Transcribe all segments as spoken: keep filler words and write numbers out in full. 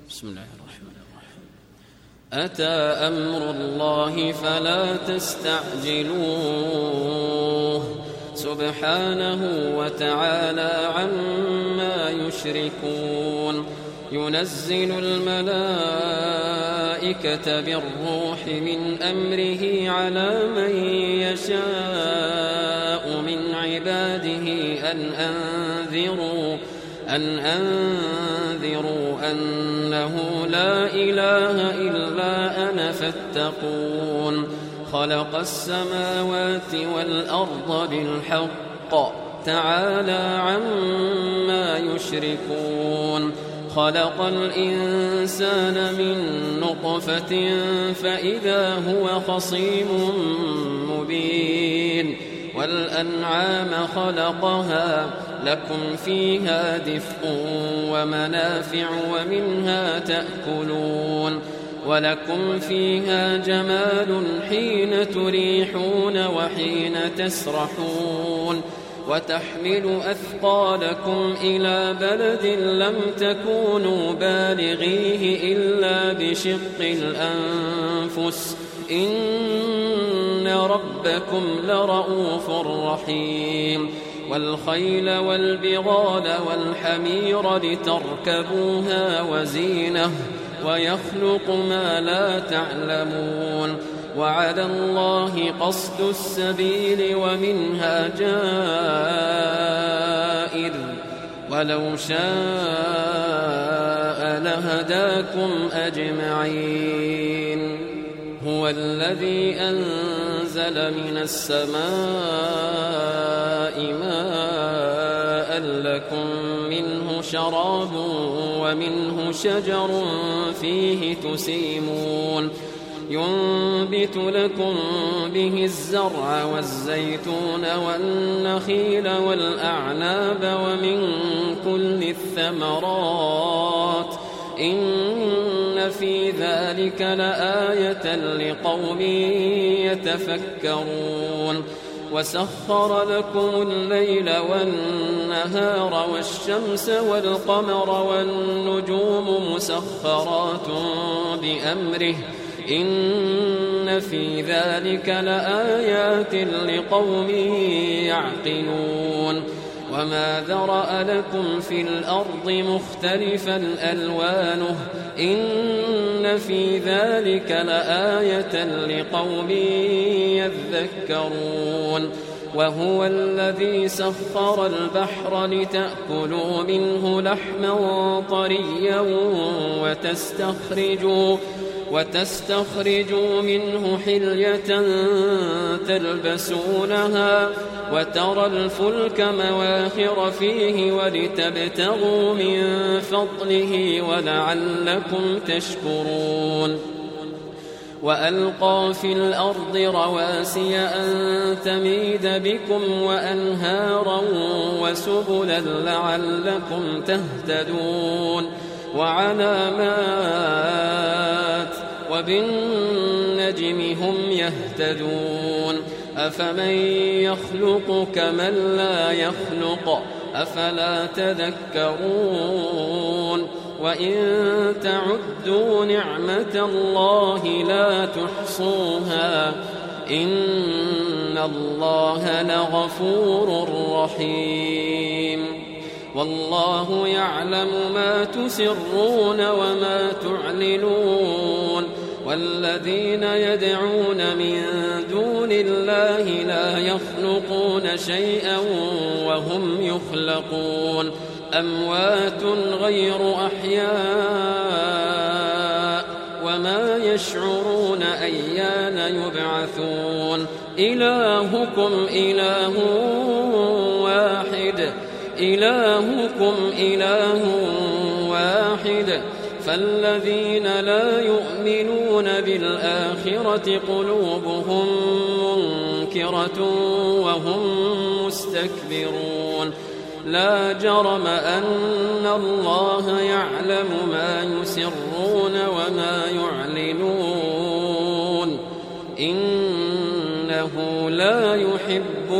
بسم الله الرحمن الرحيم. أتى أمر الله فلا تستعجلوه سبحانه وتعالى عما يشركون. ينزل الملائكة بالروح من أمره على من يشاء من عباده أن أنذروا أن أنذروا أنه لا إله إلا أنا فاتقون. خلق السماوات والأرض بالحق تعالى عما يشركون. خلق الإنسان من نطفة فإذا هو خصيم مبين. والأنعام خلقها لكم فيها دفء ومنافع ومنها تأكلون. ولكم فيها جمال حين تريحون وحين تسرحون. وتحمل أثقالكم إلى بلد لم تكونوا بالغيه إلا بشق الأنفس إن ربكم لرؤوف رحيم. والخيل والبغال والحمير لتركبوها وزينة ويخلق ما لا تعلمون. وعلى الله قصد السبيل ومنها جائر ولو شاء لهداكم أجمعين. هو الذي أنزل من السماء ماء لكم منه شراب ومنه شجر فيه تسيمون. ينبت لكم به الزرع والزيتون والنخيل والأعناب ومن كل الثمرات إن في ذلك لآية لقوم يتفكرون. وسخر لكم الليل والنهار والشمس والقمر والنجوم مسخرات بأمره إن في ذلك لآيات لقوم يعقلون. وما ذرأ لكم في الأرض مختلفا ألوانه إن في ذلك لآية لقوم يذكرون. وهو الذي سخر البحر لتأكلوا منه لحما طريا وتستخرجوا وتستخرجوا منه حلية تلبسونها وترى الفلك مواخر فيه ولتبتغوا من فضله ولعلكم تشكرون. وألقى في الأرض رواسي أن تميد بكم وأنهارا وسبلا لعلكم تهتدون. وعلامات وبالنجم هم يهتدون. أفمن يخلق كمن لا يخلق أفلا تذكرون. وإن تعدوا نعمة الله لا تحصوها إن الله لغفور رحيم. والله يعلم ما تسرون وما تعلنون. والذين يدعون من دون الله لا يخلقون شيئا وهم يخلقون. أموات غير أحياء وما يشعرون أيان يبعثون. إلهكم إله واحد إلهكم إله واحد فالذين لا يؤمنون بالآخرة قلوبهم منكرة وهم مستكبرون. لا جرم أن الله يعلم ما يسرون وما يعلنون إنه لا يحب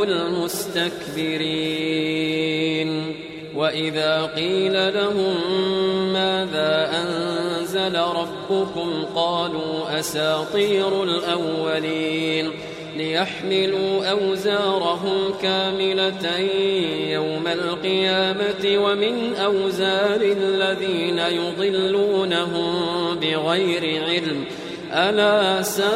المستكبرين. وإذا قيل لهم ماذا أنزل أنزل ربكم قالوا أساطير الأولين ليحملوا أوزارهم كاملة يوم القيامة ومن أوزار الذين يضلونهم بغير علم ألا ساء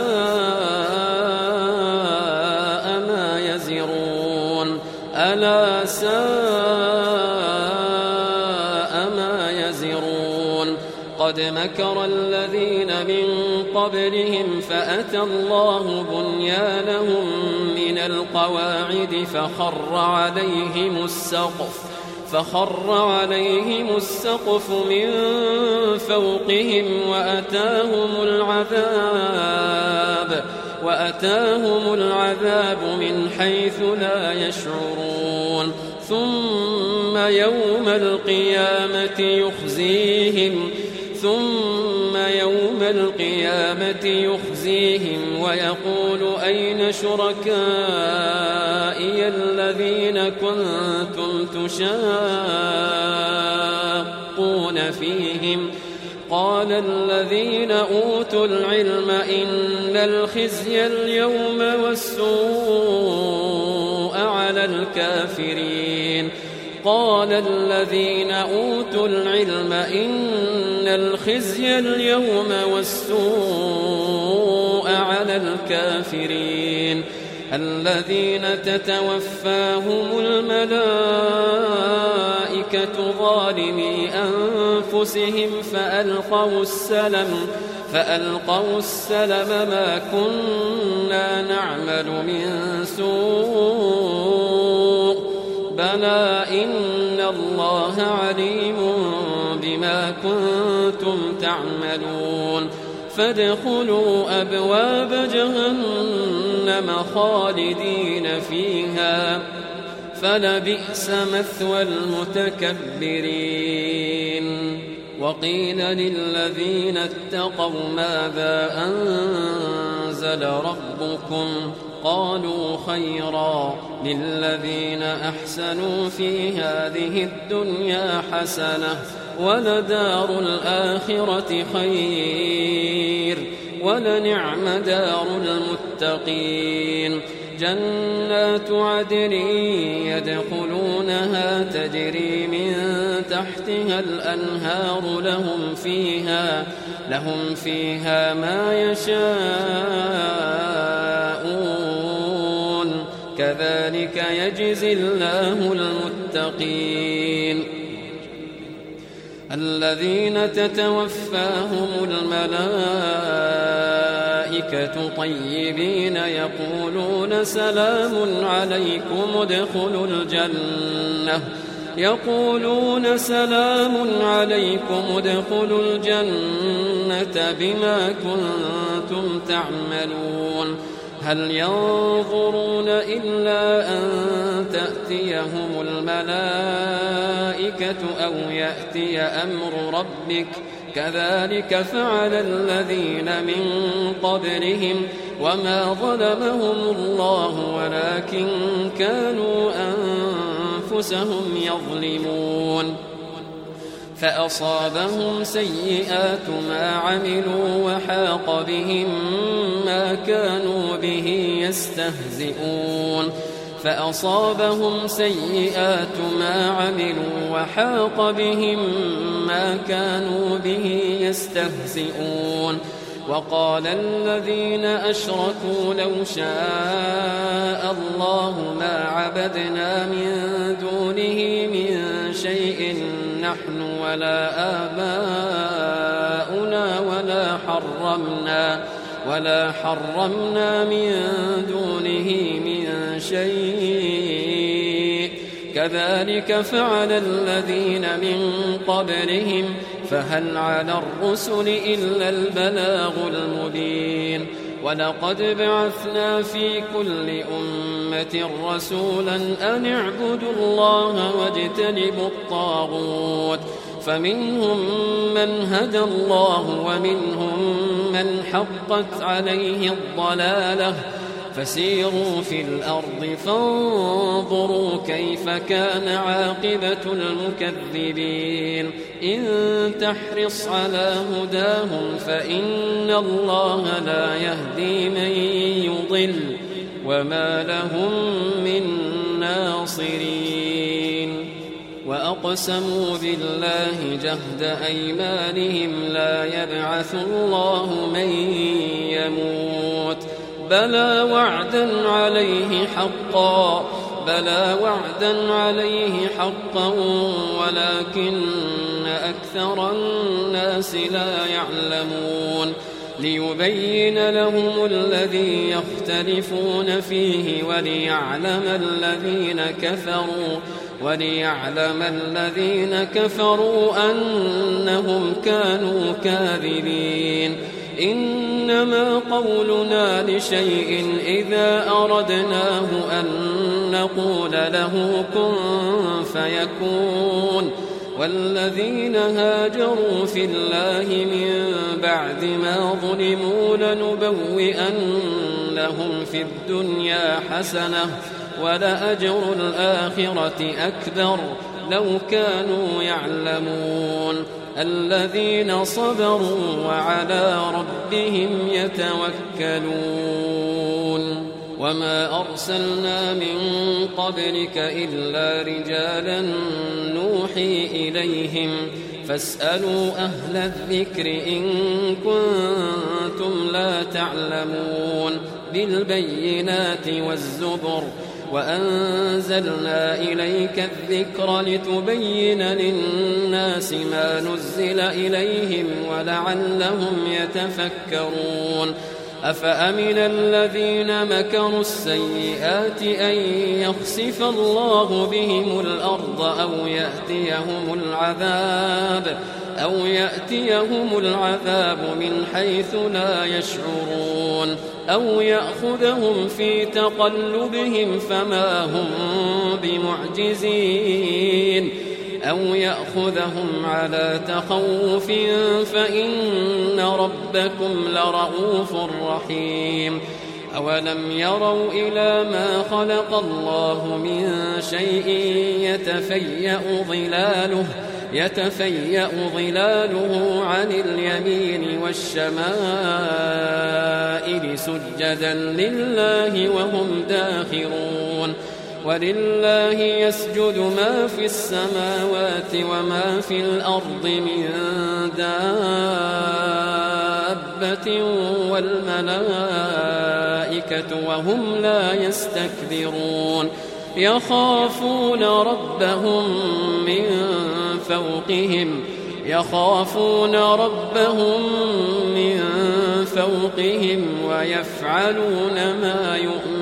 ما يزرون ألا ساء ما يزرون قد مكر الذين من قبلهم فأتى الله بنيانهم من القواعد فخر عليهم السقف فخر عليهم السقف من فوقهم وأتاهم العذاب وأتاهم العذاب من حيث لا يشعرون ثم يوم القيامة يخزيهم ثم يوم القيامة يخزيهم ويقول أين شركائي الذين كنتم تشاقون فيهم قال الذين أوتوا العلم إن الخزي اليوم والسوء على الكافرين قال الذين أوتوا العلم إن الخزي اليوم والسوء على الكافرين الذين تتوفاهم الملائكة ظالمي أنفسهم فألقوا السلم فألقوا السلم ما كنا نعمل من سوء بلى إن الله عليم بما كنتم تعملون فادخلوا أبواب جهنم خالدين فيها فلبئس مثوى المتكبرين وقيل للذين اتقوا ماذا أنزل ربكم قالوا خيرا للذين أحسنوا في هذه الدنيا حسنة ولدار الآخرة خير ولنعم دار المتقين جنات عدن يدخلونها تجري من تحتها الأنهار لهم فيها لهم فيها ما يشاءون كذلك يجزي الله المتقين الذين تتوفاهم الملائكة طيبين يقولون سلام عليكم ادخلوا الجنة يقولون سلام عليكم ادخلوا الجنة بما كنتم تعملون هل ينظرون إلا أن تأتيهم الملائكة أو يأتي أمر ربك كذلك فعل الذين من قبلهم وما ظلمهم الله ولكن كانوا أنفسهم يظلمون فأصابهم سيئات ما عملوا وحاق بهم ما كانوا به يستهزئون فأصابهم سيئات ما عملوا وحاق بهم ما كانوا به يستهزئون وقال الذين أشركوا لو شاء الله ما عبدنا من دونه من شيء نحن ولا آباؤنا ولا حرمنا ولا حرمنا من دونه من شيء كذلك فعل الذين من قبلهم فهل على الرسل إلا البلاغ المبين ولقد بعثنا في كل أمة رسولا أن اعبدوا الله واجتنبوا الطاغوت فمنهم من هدى الله ومنهم من حقت عليه الضلالة فسيروا في الأرض فانظروا كيف كان عاقبة المكذبين إن تحرص على هداهم فإن الله لا يهدي من يضل وما لهم من ناصرين وأقسموا بالله جهد أيمانهم لا يبعث الله من يموت بلى وعدا عليه حقا بلى وعدا عليه حقا ولكن أكثر الناس لا يعلمون ليبين لهم الذي يختلفون فيه وليعلم الذين كفروا وليعلم الذين كفروا أنهم كانوا كاذبين إنما قولنا لشيء إذا أردناه أن نقول له كن فيكون والذين هاجروا في الله من بعد ما ظلموا لنبوئنهم في الدنيا حسنة ولأجر الآخرة أكبر لو كانوا يعلمون الذين صبروا وعلى ربهم يتوكلون وما أرسلنا من قبلك إلا رجالا نوحي إليهم فاسألوا أهل الذكر إن كنتم لا تعلمون بالبينات والزبر وأنزلنا إليك الذكر لتبين للناس ما نزل إليهم ولعلهم يتفكرون أفأمن الذين مكروا السيئات أن يخسف الله بهم الأرض أو يأتيهم العذاب أو يأتيهم العذاب من حيث لا يشعرون أو يأخذهم في تقلبهم فما هم بمعجزين أو يأخذهم على تخوف فإن ربكم لرؤوف رحيم أولم يروا إلى ما خلق الله من شيء يتفيأ ظلاله يتفيأ ظلاله عن اليمين والشمائل سجدا لله وهم داخرون ولله يسجد ما في السماوات وما في الأرض من دابة والملائكة وهم لا يستكبرون يخافون ربهم من فوقهم يخافون ربهم من فوقهم ويفعلون ما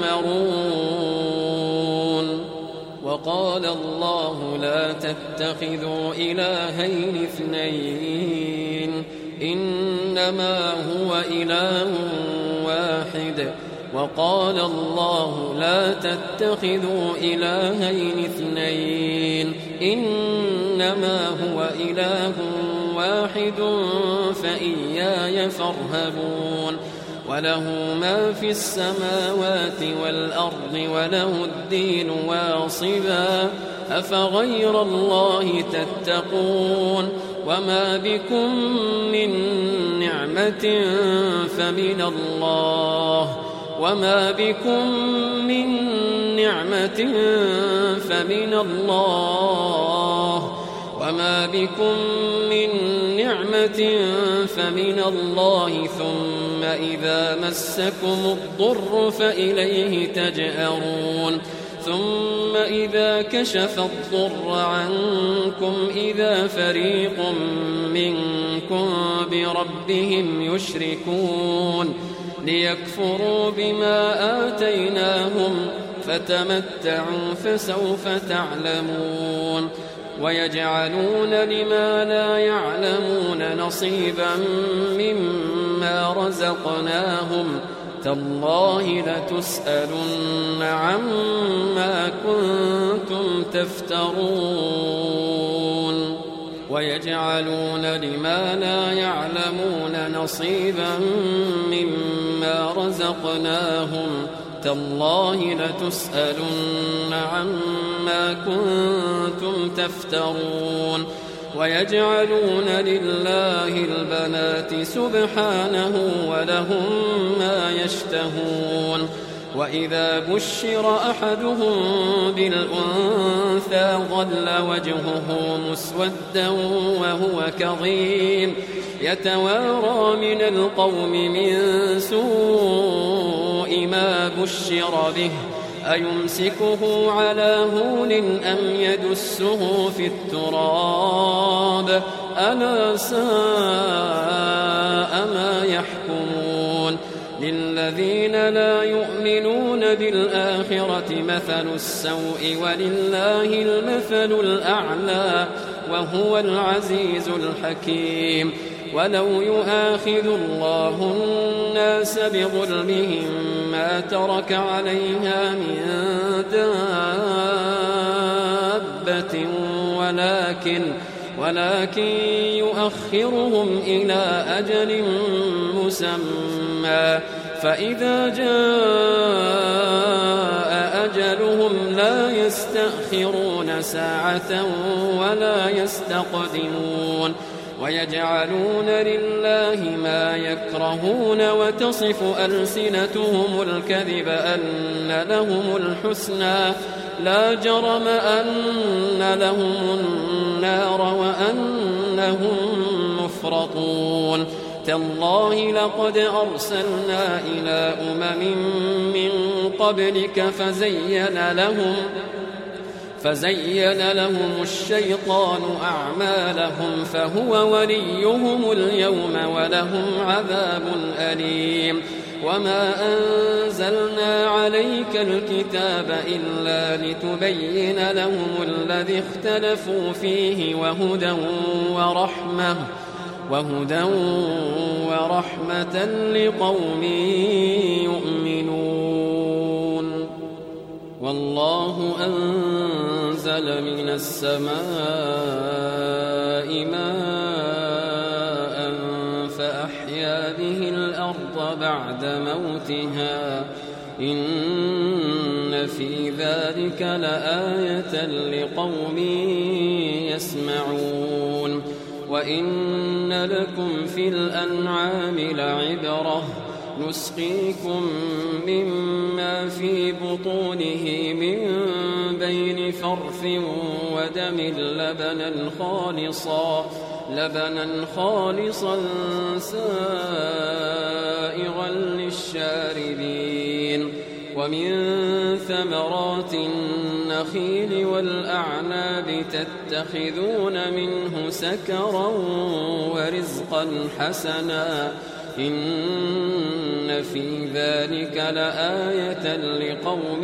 يؤمرون وقال الله لا تتخذوا إلهين اثنين إنما هو إله واحد وقال الله لا تتخذوا إلهين اثنين إنما هو إله واحد فإياي فارهبون وله ما في السماوات والأرض وله الدين واصبا أفغير الله تتقون وما بكم من نعمة فمن الله وما بكم من نعمة فمن الله وما بكم من نعمة فمن الله ثم إذا مسكم الضر فإليه تجأرون ثم إذا كشف الضر عنكم إذا فريق منكم بربهم يشركون ليكفروا بما آتيناهم فتمتعوا فسوف تعلمون ويجعلون لما لا يعلمون نصيبا مما رزقناهم تالله لتسألن عما كنتم تفترون ويجعلون لما لا يعلمون نصيبا مما رزقناهم تالله لتسألن عما كنتم تفترون ويجعلون لله البنات سبحانه ولهم ما يشتهون وإذا بشر أحدهم بالأنثى ظل وجهه مسودا وهو كظيم يتوارى من القوم من سوء ما بشر به أيمسكه على هون أم يدسه في التراب ألا ساء ما يحكمون للذين لا يؤمنون بالآخرة مثل السوء ولله المثل الأعلى وهو العزيز الحكيم ولو يؤاخذ الله الناس بظلمهم ما ترك عليها من دابة ولكن ولكن يؤخرهم إلى أجل مسمى فإذا جاء أجلهم لا يستأخرون ساعة ولا يستقدمون ويجعلون لله ما يكرهون وتصف ألسنتهم الكذب أن لهم الحسنى لا جرم أن لهم النار وأنهم مفرطون تالله لقد أرسلنا إلى أمم من قبلك فزين لهم فزين لهم الشيطان أعمالهم فهو وليهم اليوم ولهم عذاب أليم وما أنزلنا عليك الكتاب إلا لتبين لهم الذي اختلفوا فيه وهدى ورحمة وهدى ورحمة لقوم يؤمنون والله أنزل من السماء ماء فأحيا به الأرض بعد موتها إن في ذلك لآية لقوم يسمعون وإن لكم في الأنعام لعبرة نسقيكم مما في بطونه من بين فرث ودم لبنا خالصا لبنا خالصا سائغا للشاربين ومن ثمرات النخيل والأعناب تتخذون منه سكرا ورزقا حسنا إن في ذلك لآية لقوم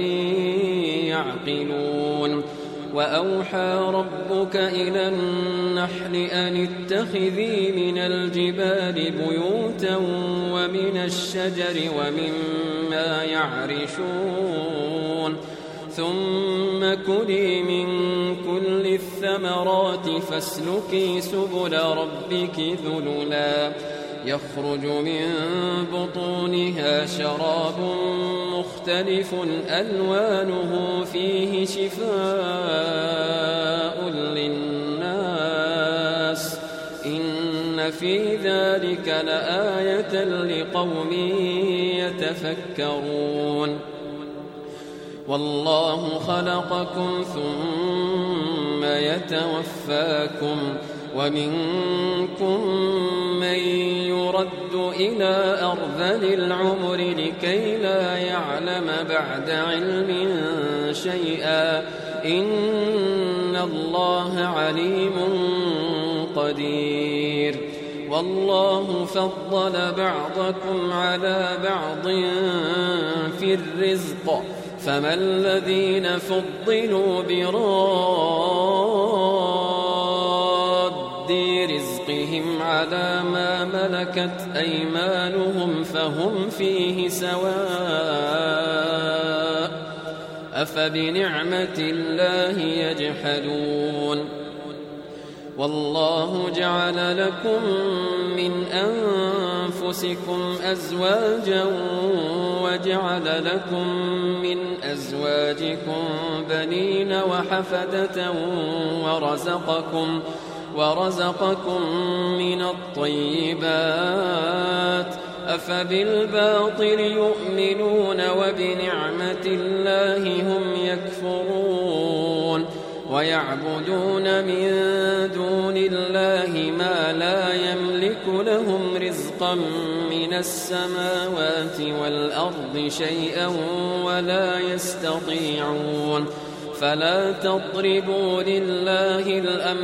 يعقلون وأوحى ربك إلى النحل أن اتخذي من الجبال بيوتا ومن الشجر ومما يعرشون ثم كلي من كل الثمرات فاسلكي سبل ربك ذللا يخرج من بطونها شراب مختلف ألوانه فيه شفاء للناس إن في ذلك لآية لقوم يتفكرون والله خلقكم ثم يتوفاكم ومنكم من يرد إلى أرذل العمر لكي لا يعلم بعد علم شيئا إن الله عليم قدير والله فضل بعضكم على بعض في الرزق فما الذين فضلوا براد رزقهم على ما ملكت أيمانهم فهم فيه سواء أفبنعمة الله يجحدون والله جعل لكم من أنفسكم أزواجا وجعل لكم من أزواجكم بنين وحفدة ورزقكم ورزقكم من الطيبات أفبالباطل يؤمنون وبنعمة الله هم يكفرون ويعبدون من دون الله ما لا يملك لهم رزقا من السماوات والأرض شيئا ولا يستطيعون فلا تضربوا لله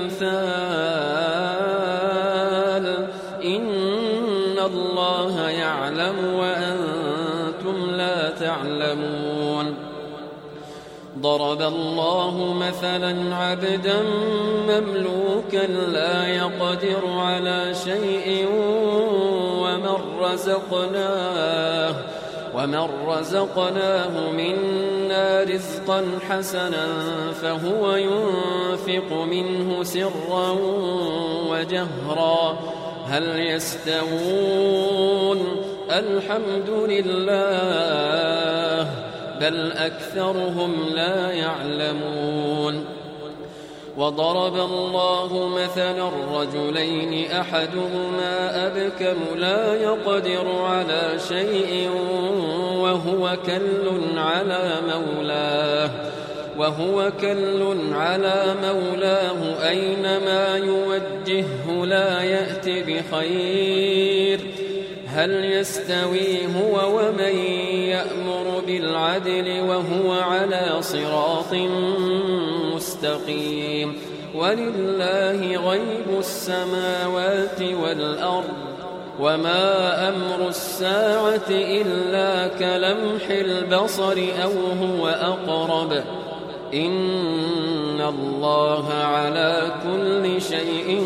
الأمثال إن الله يعلم وأنتم لا تعلمون ضرب الله مثلا عبدا مملوكا لا يقدر على شيء ومن رزقناه ومن رزقناه منا رزقا حسنا فهو ينفق منه سرا وجهرا هل يستوون الحمد لله بل أكثرهم لا يعلمون وضرب الله مثلا رجلين أحدهما أبكم لا يقدر على شيء وهو كل على مولاه وهو كل على مولاه أينما يوجهه لا يأت بخير هل يستوي هو ومن يأمر بالعدل وهو على صراط مستقيم ولله غيب السماوات والأرض وما أمر الساعة إلا كلمح البصر أو هو أقرب إن الله على كل شيء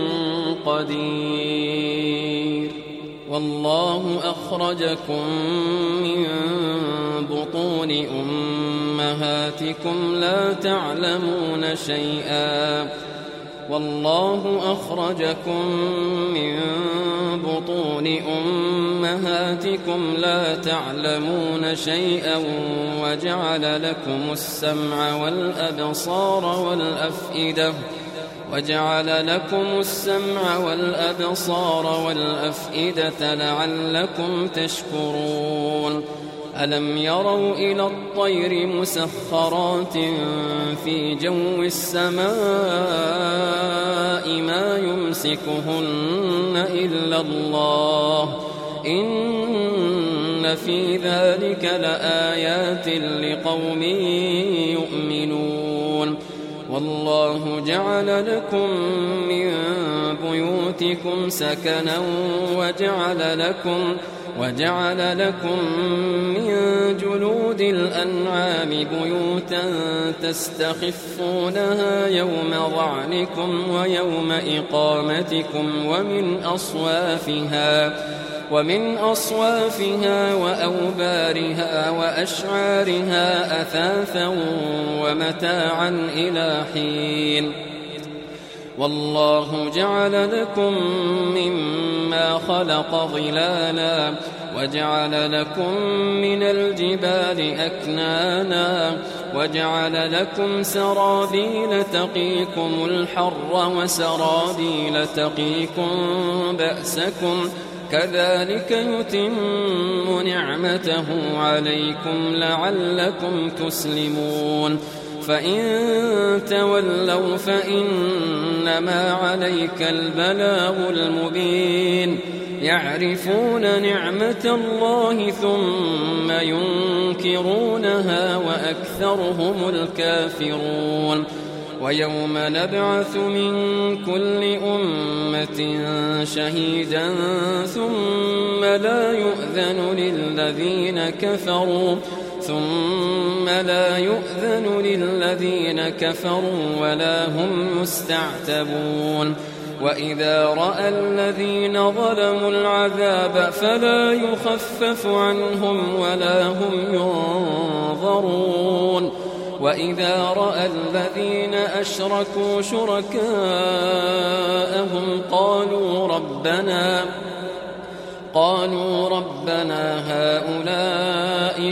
قدير والله أخرجكم من بطون أمهاتكم لا تعلمون شيئا والله أخرجكم من بطون أمهاتكم لا تعلمون شيئا وجعل لكم السمع والأبصار والأفئدة وجعل لكم السمع والأبصار والأفئدة لعلكم تشكرون ألم يروا إلى الطير مسخرات في جو السماء ما يمسكهن إلا الله إن في ذلك لآيات لقوم يؤمنون والله جعل لكم من بيوتكم سكنا وجعل لكم وجعل لكم من جلود الأنعام بيوتا تستخفونها يوم ظعنكم ويوم إقامتكم ومن أصوافها ومن أصوافها وأوبارها وأشعارها أثاثا ومتاعا إلى حين والله جعل لكم مما خلق ظلالا وجعل لكم من الجبال أكنانا وجعل لكم سرابيل تقيكم الحر وسرابيل تقيكم بأسكم كذلك يتم نعمته عليكم لعلكم تسلمون فإن تولوا فإنما عليك البلاغ المبين يعرفون نعمة الله ثم ينكرونها وأكثرهم الكافرون ويوم نبعث من كل أمة شهيدا ثم لا يؤذن للذين كفروا ثم لا يؤذن للذين كفروا ولا هم يستعتبون وإذا رأى الذين ظلموا العذاب فلا يخفف عنهم ولا هم ينظرون وإذا رأى الذين أشركوا شركاءهم قالوا ربنا قالوا ربنا هؤلاء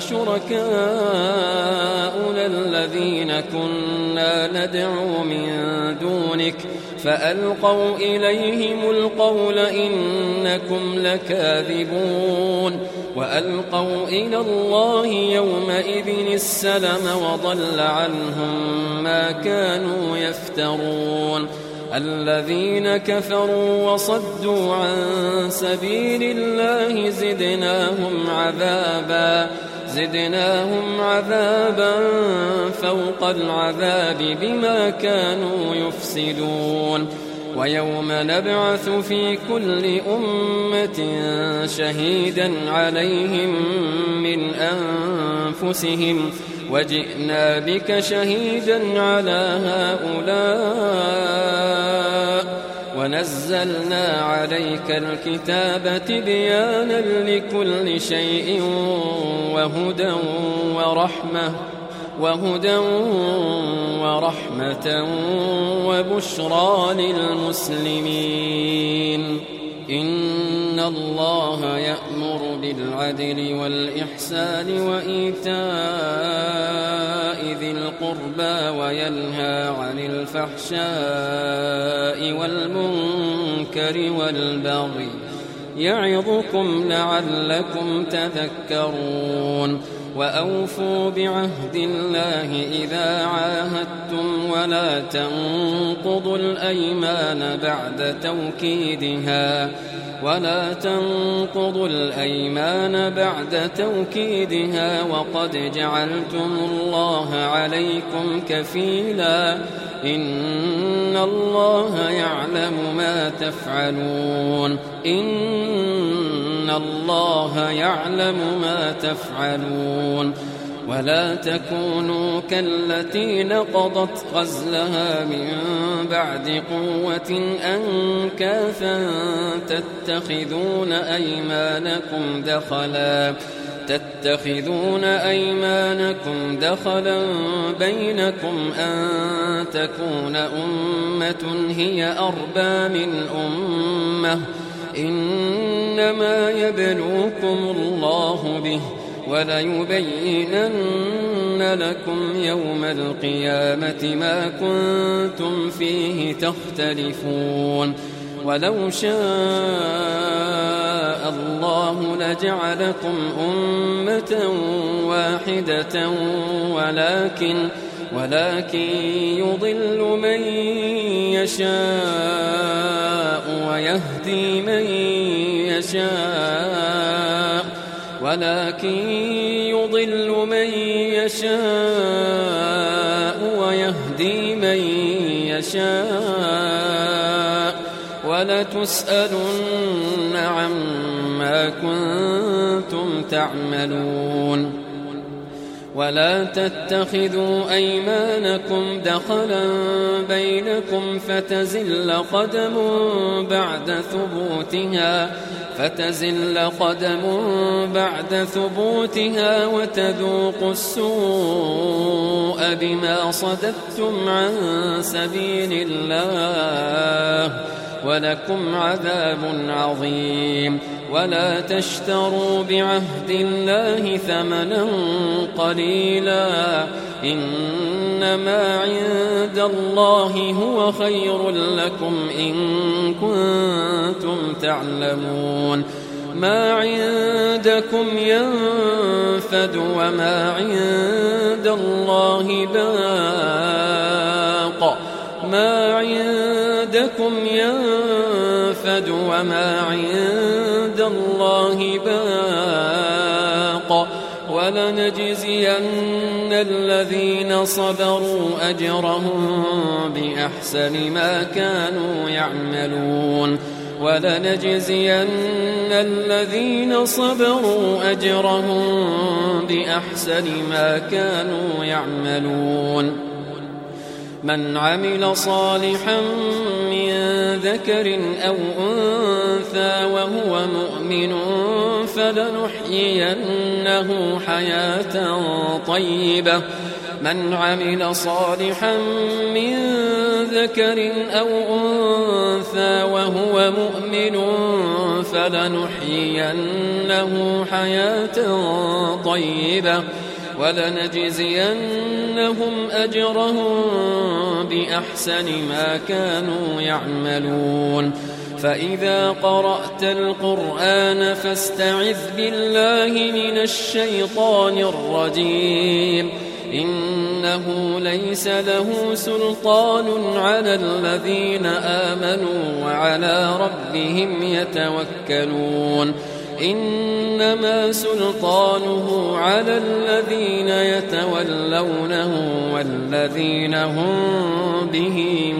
شركاؤنا الذين كنا ندعو من دونك فألقوا إليهم القول إنكم لكاذبون وألقوا إلى الله يومئذ السلم وضل عنهم ما كانوا يفترون الذين كفروا وصدوا عن سبيل الله زدناهم عذابا زدناهم عذابا فوق العذاب بما كانوا يفسدون ويوم نبعث في كل أمة شهيدا عليهم من أنفسهم وجئنا بك شهيدا على هؤلاء ونزلنا عليك الكتاب تبيانا لكل شيء وهدى ورحمة وهدى ورحمة وبشرى للمسلمين إن الله يأمر بالعدل والإحسان وإيتاء ذي القربى وينهى عن الفحشاء والمنكر والبغي يعظكم لعلكم تذكرون وأوفوا بعهد الله إذا عاهدتم ولا تنقضوا الأيمان بعد توكيدها ولا تنقضوا الأيمان بعد توكيدها وقد جعلتم الله عليكم كفيلا إن الله يعلم ما تفعلون إن الله يعلم ما تفعلون ولا تكونوا كالتي نقضت غزلها من بعد قوة أنكاثا تتخذون أيمانكم دخلا تتخذون أيمانكم دخلا بينكم أن تكون أمة هي أربى من أمة إنما يبلوكم الله به وليبينن لكم يوم القيامة ما كنتم فيه تختلفون ولو شاء الله لجعلكم أمة واحدة ولكن ولكن يضل من يشاء ويهدي من يشاء ولكن يضل من يشاء ويهدي من يشاء ولتسألن عما كنتم تعملون ولا تتخذوا أيمانكم دخلا بينكم فتزل قدم بعد ثبوتها فتزل قدم بعد ثبوتها وتذوقوا السوء بما صددتم عن سبيل الله ولكم عذاب عظيم ولا تشتروا بعهد الله ثمنا قليلا إنما عند الله هو خير لكم إن كنتم تعلمون ما عندكم ينفد وما عند الله باق ما عندكم ينفد وما عند الله باق ولنجزين الذين صبروا أجرهم بأحسن ما كانوا يعملون ولنجزين الذين صبروا أجرهم بأحسن ما كانوا يعملون من عمل صالحا من ذكر أو أنثى وهو مؤمن فلنحيينه حياة طيبة من عمل صالحا من ذكر أو أنثى وهو مؤمن فلنحيينه حياة طيبة ولنجزينهم أجرهم بأحسن ما كانوا يعملون فإذا قرأت القرآن فاستعذ بالله من الشيطان الرجيم إنه ليس له سلطان على الذين آمنوا وعلى ربهم يتوكلون إنما سلطانه على الذين يتولونه والذين هم به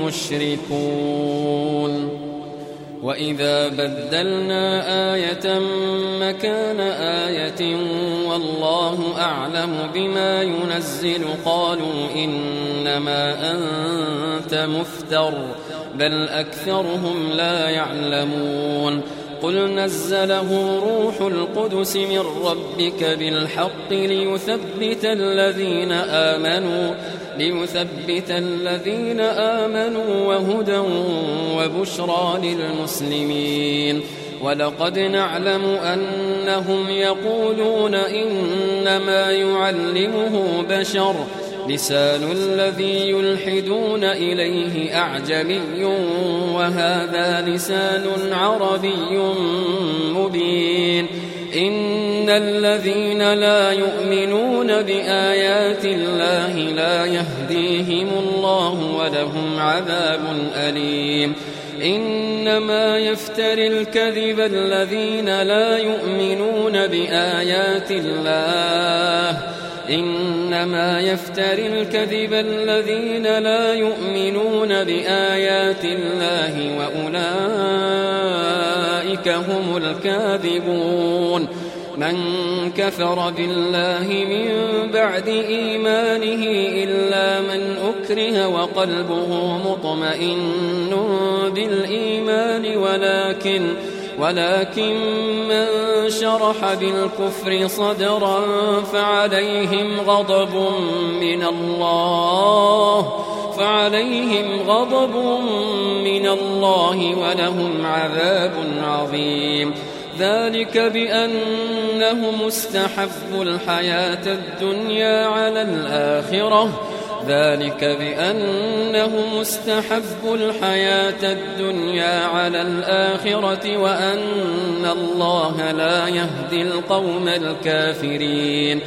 مشركون وإذا بدلنا آية مكان آية والله أعلم بما ينزل قالوا إنما أنت مفتر بل أكثرهم لا يعلمون قل نزله روح القدس من ربك بالحق ليثبت الذين آمنوا ليثبت الذين آمنوا وهدى وبشرى للمسلمين ولقد نعلم أنهم يقولون إنما يعلمه بشر لسان الذي يلحدون إليه أعجمي وهذا لسان عربي مبين إن الذين لا يؤمنون بآيات الله لا يهديهم الله ولهم عذاب أليم إنما يفتري الكذب الذين لا يؤمنون بآيات الله إنما يفتري الكذب الذين لا يؤمنون بآيات الله وأولئك هم الكاذبون من كفر بالله من بعد إيمانه إلا من أكره وقلبه مطمئن بالإيمان ولكن ولكن من شرح بالكفر صدرا فعليهم غضب من الله فعليهم غضب من الله ولهم عذاب عظيم ذلك بأنهم استحبوا الحياة الدنيا على الآخرة ذلك بأنهم استحبوا الحياة الدنيا على الآخرة وأن الله لا يهدي القوم الكافرين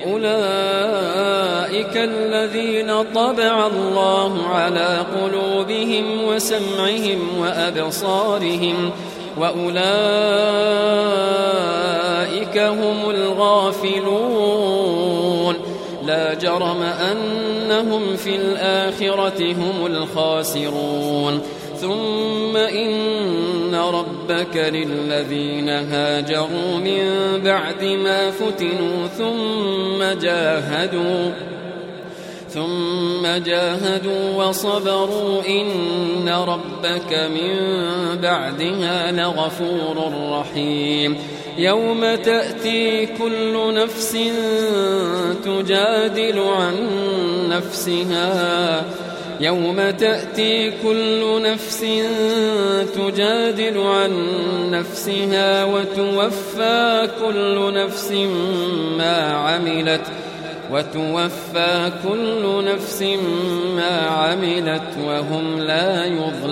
أولئك الذين طبع الله على قلوبهم وسمعهم وأبصارهم وأولئك هم الغافلون لا جرم أنهم في الآخرة هم الخاسرون ثم إن ربك للذين هاجروا من بعد ما فتنوا ثم جاهدوا ثم جاهدوا وصبروا إن ربك من بعدها لغفور رحيم يوم تأتي كل نفس تجادل عن نفسها يوم تأتي كل نفس تجادل عن نفسها وتوفى كل نفس ما عملت وتوفى كل نفس ما عملت وهم لا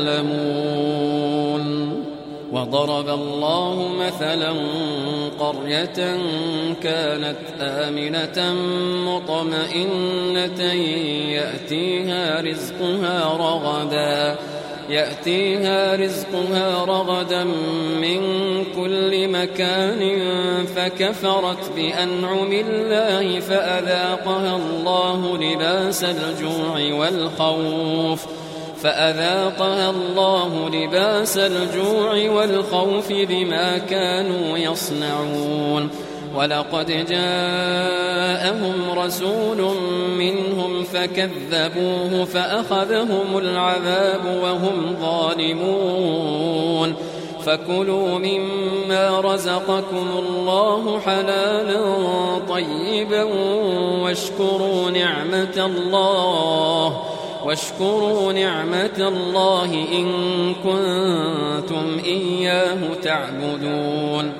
يظلمون وضرب الله مثلا قرية كانت آمنة مطمئنة يأتيها رزقها رغدا يأتيها رزقها رغدا من كل مكان فكفرت بأنعم الله فأذاقها الله لباس الجوع والخوف فأذاقها الله لباس الجوع والخوف بما كانوا يصنعون ولقد جاءهم رسول منهم فكذبوه فأخذهم العذاب وهم ظالمون فكلوا مما رزقكم الله حلالا طيبا واشكروا نعمة الله واشكروا نعمة الله إن كنتم إياه تعبدون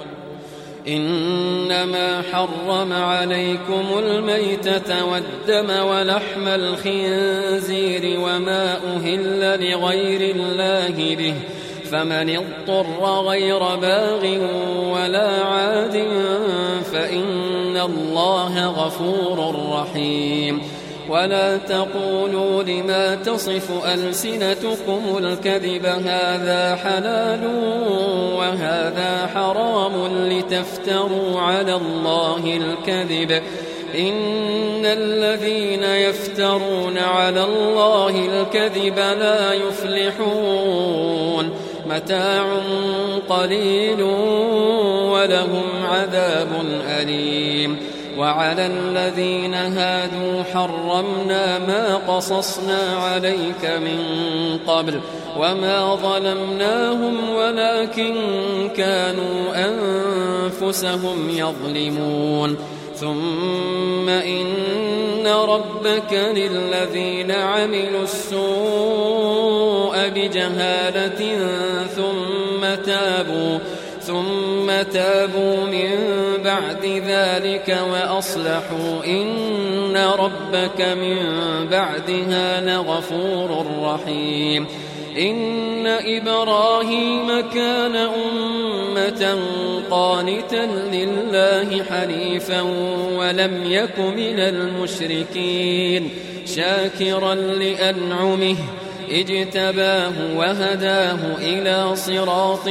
إنما حرم عليكم الميتة والدم ولحم الخنزير وما أهل لغير الله به فمن اضطر غير باغ ولا عاد فإن الله غفور رحيم ولا تقولوا لما تصف ألسنتكم الكذب هذا حلال وهذا حرام لتفتروا على الله الكذب إن الذين يفترون على الله الكذب لا يفلحون متاع قليل ولهم عذاب أليم وعلى الذين هادوا حرمنا ما قصصنا عليك من قبل وما ظلمناهم ولكن كانوا أنفسهم يظلمون ثم إن ربك للذين عملوا السوء بجهالة ثم تابوا ثم تابوا من بعد ذلك وأصلحوا إن ربك من بعدها لغفور رحيم إن إبراهيم كان أمة قانتا لله حنيفا ولم يك من المشركين شاكرا لأنعمه اجتباه وهداه إلى صراط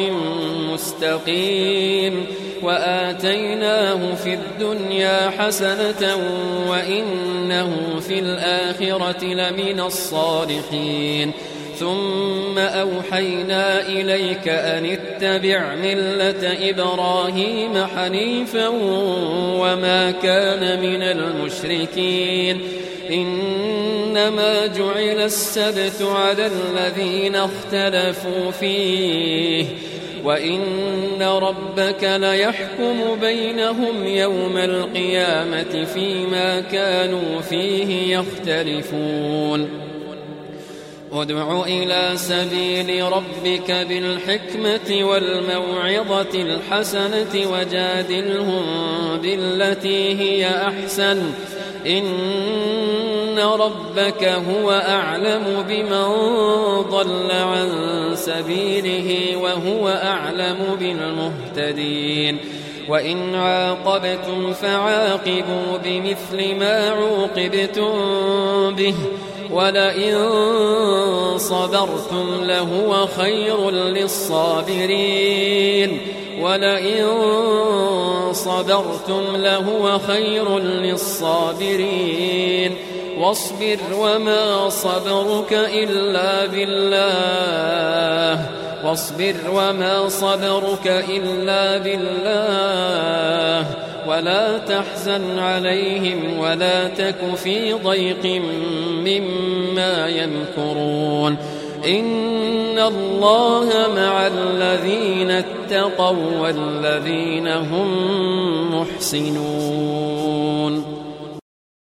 مستقيم وآتيناه في الدنيا حسنة وإنه في الآخرة لمن الصالحين ثم أوحينا إليك أن اتبع ملة إبراهيم حنيفا وما كان من المشركين إنما جعل السبت على الذين اختلفوا فيه وإن ربك ليحكم بينهم يوم القيامة فيما كانوا فيه يختلفون ادع إلى سبيل ربك بالحكمة والموعظة الحسنة وجادلهم بالتي هي أحسن إن ربك هو أعلم بمن ضل عن سبيله وهو أعلم بالمهتدين وإن عاقبتم فعاقبوا بمثل ما عوقبتم به ولئن صبرتم لهو خير للصابرين ولئن صبرتم لهو خير للصابرين واصبر وما صبرك إلا بالله واصبر وما صبرك إلا بالله ولا تحزن عليهم ولا تك في ضيق مما يمكرون إن الله مع الذين اتقوا والذين هم محسنون